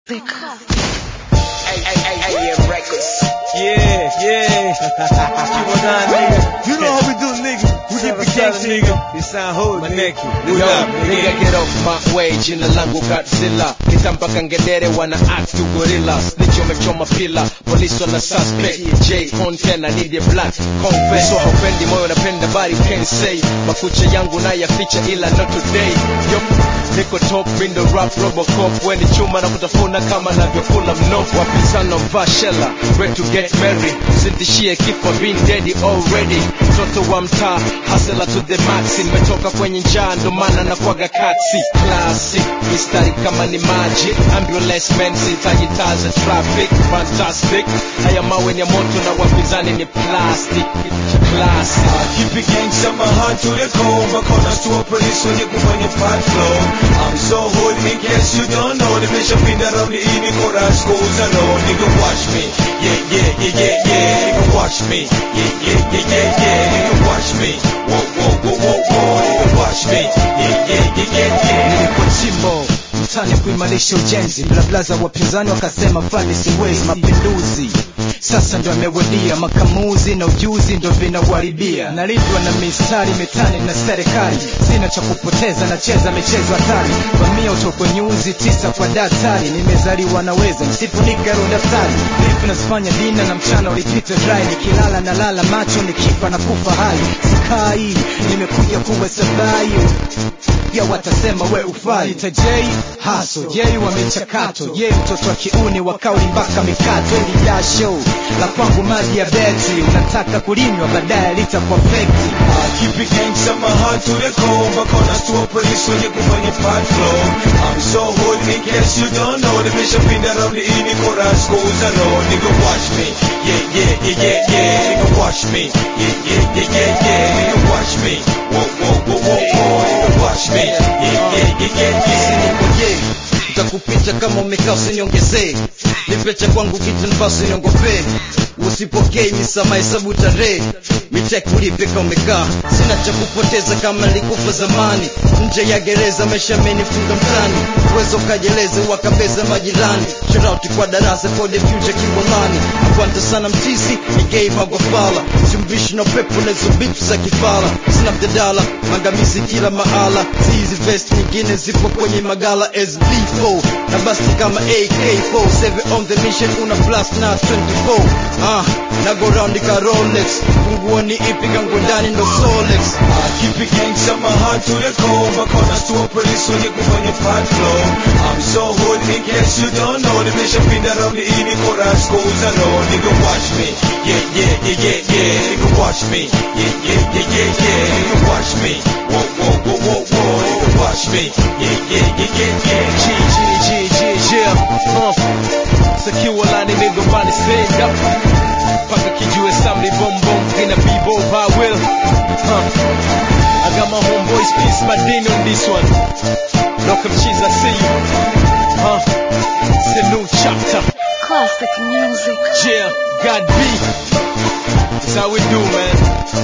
AM Records. Yeah. Keep on on, nigga. You know how we do, nigga. We get the gangsta, nigga. You sound hood, My nigga. neck. What Yo, up, nigga, nigga? get off my way, jina langu Godzilla. Kitampa kangedere wana act to gorilla. Snitch umechoma pila, police wana suspect. J content, I need a black confess. So haupendi moyo napenda body can't say. Makucha yangu na ya feature ila not today. Yo, niko top window rap Robocop. Weni chuma na kutafuna kama na vyakula mnofu. Wapinzano mvashela, ready to get married. Sintishie kifo been dead already. Toto wa mtaa, hustler to the max. Nimetoka kwenye njaa ndo maana na kwaga katsi. Classic, mistari kama ni magic. Ambulance men sitaji taa za traffic. Fantastic, haya mawe ni ya moto na wapinzani ni plastic. Classic. Keep it gangsta, my heart to the core. My corners to a police when you go on your fat flow. I'm so hood, in case you don't know. The bishop in around the evening, chorus goes alone. Nigga, watch me. Yeah. Nigga, watch me. Yeah. Nigga, watch me. Whoa. Nigga, watch me. Yeah. Nilikuwa chimbo mtani kuimarisha ujenzi, blabla za wapinzani wakasema fali siwezi. Mapinduzi sasa ndo yamewadia, makamuzi na ujuzi ndo vinawaribia. Nalindwa na mistari mitani na serikali, sina cha kupoteza, nacheza michezo hatari. Vamia utoko nyuzi 9 kwa daktari, nimezaliwa naweza msifunika ro daftari. Vipi nazifanya dina na mchana ulipita dry, nikilala na lala macho, nikifa na kufa hai. Sikai, nimekuja kuwa sabai ya watasema we ufai. Itajei haso, jei wa michakato, ye mtoto wa kiuni wa kauli mpaka mikato. Ili jasho la kwangu maji ya beti, unataka kulinywa baadaye litakuwa fekti. Keep it gangsta, my heart to the core. My corners to a police when you go on your fat flow. I'm so hood, in case you don't know. The bishop in around the evening, chorus goes alone. Nigga, watch me. Yeah. Nigga, watch me. Yeah. Nigga, watch me. Whoa. Nigga, watch me. Yeah. Utakupita kama umekaa usiniongezee. Nipecha kwangu kitu nipasi niongopee. Usipokei misama hesabu tarehe. Mitek ulipe kama umekaa. Sina cha kupoteza kama nilikufa zamani. Nje ya gereza maisha amenifunga mtani. Uwezo kajeleze wakabeza majirani. Shoutout kwa darasa for the future Kimbolani. Akwanta sana mtisi ni gay magofala. Simbishi na pepo lezo bitu za kifala. Sina mjadala, mangamizi kila mahala. Hizi vest nyingine zipo kwenye magala SB4. Na basti kama AK4. 7 on the mission una blast na 24. Na go round ka Rolex. Funguo ni ipi kangu ndani ndo Solex. Keep it gangsta, my heart to the core. My corners to a police when you go on your fat flow. I'm so hood, in case you don't know. The bishop in around the evening, chorus goes alone. Nigga, watch me. Yeah. Nigga, watch me. Yeah. Nigga, watch me. Whoa. Nigga, watch me. Yeah. Secure line, nigga, body stand up. Paka kijue samli boom, in a b-boy by will. I got my homeboys, peace, my Dean on this one. Welcome, cheese, I see you. It's a new chapter. Classic music. Yeah, God B. That's how we do, man.